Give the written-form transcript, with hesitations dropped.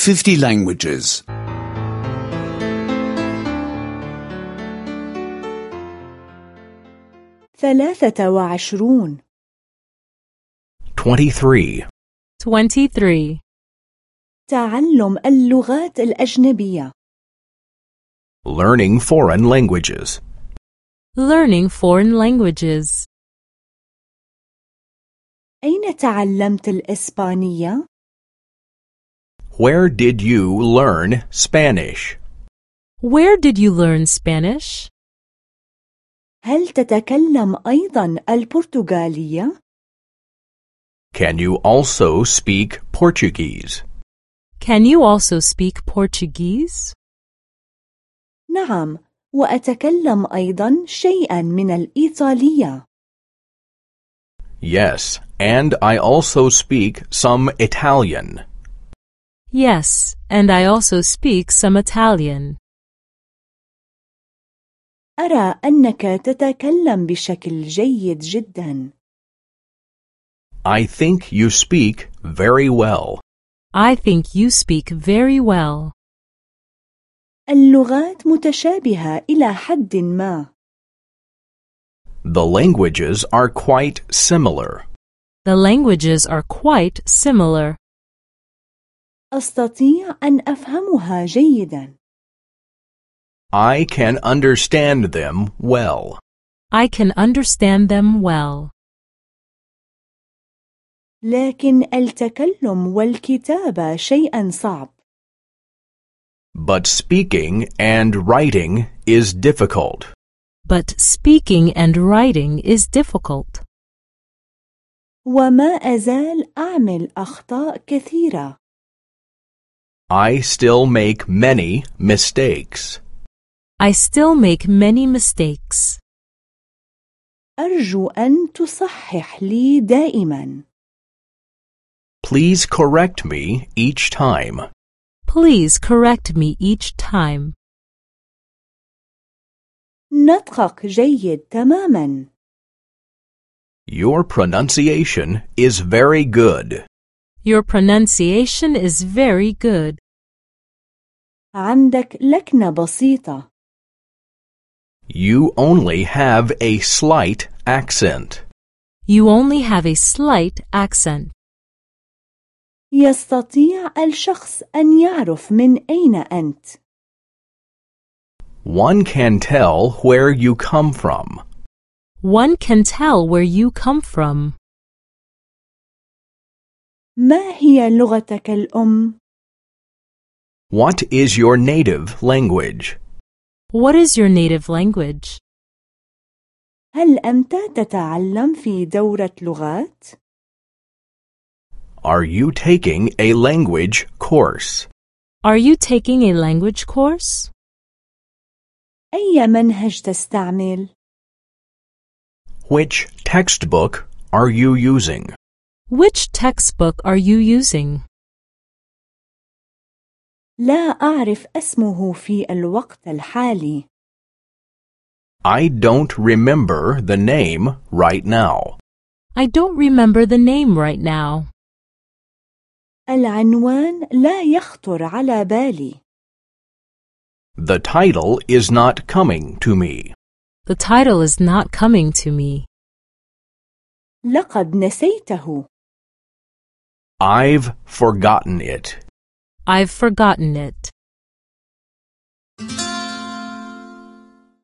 50 languages. 23 23. 23. تعلم اللغات الأجنبية. Learning foreign languages. Learning foreign languages. أين تعلمت الإسبانية؟ Where did you learn Spanish? Where did you learn Spanish? هل تتكلم أيضا البرتغالية؟ Can you also speak Portuguese? Can you also speak Portuguese? نعم، وأتكلم أيضا شيئا من الإيطالية. Yes, and I also speak some Italian. Yes, and I also speak some Italian. أرى أنك تتكلم بشكل جيد جدا. I think you speak very well. I think you speak very well. اللغات متشابهة إلى حد ما. The languages are quite similar. The languages are quite similar. أستطيع أن أفهمها جيدا. I can understand them well. I can understand them well. لكن التكلم والكتابة شيء صعب. But speaking and writing is difficult. But speaking and writing is difficult. وما أزال أعمل أخطاء كثيرة. I still make many mistakes. I still make many mistakes. أرجو أن تصحح لي دائما. Please correct me each time. Please correct me each time. نطقك جيد تماما. Your pronunciation is very good. Your pronunciation is very good. عندك لكنة بسيطة. You only have a slight accent. You only have a slight accent. يستطيع الشخص أن يعرف من أين أنت. One can tell where you come from. One can tell where you come from. ما هي لغتك الأم؟ What is your native language? What is your native language? هل أنت تتعلم في دورة لغات؟ Are you taking a language course? Are you taking a language course? أي منهج تستعمل؟ Which textbook are you using? Which textbook are you using? لا أعرف اسمه في الوقت الحالي. I don't remember the name right now. I don't remember the name right now. العنوان لا يخطر على بالي. The title is not coming to me. The title is not coming to me. لقد نسيته. I've forgotten it. I've forgotten it.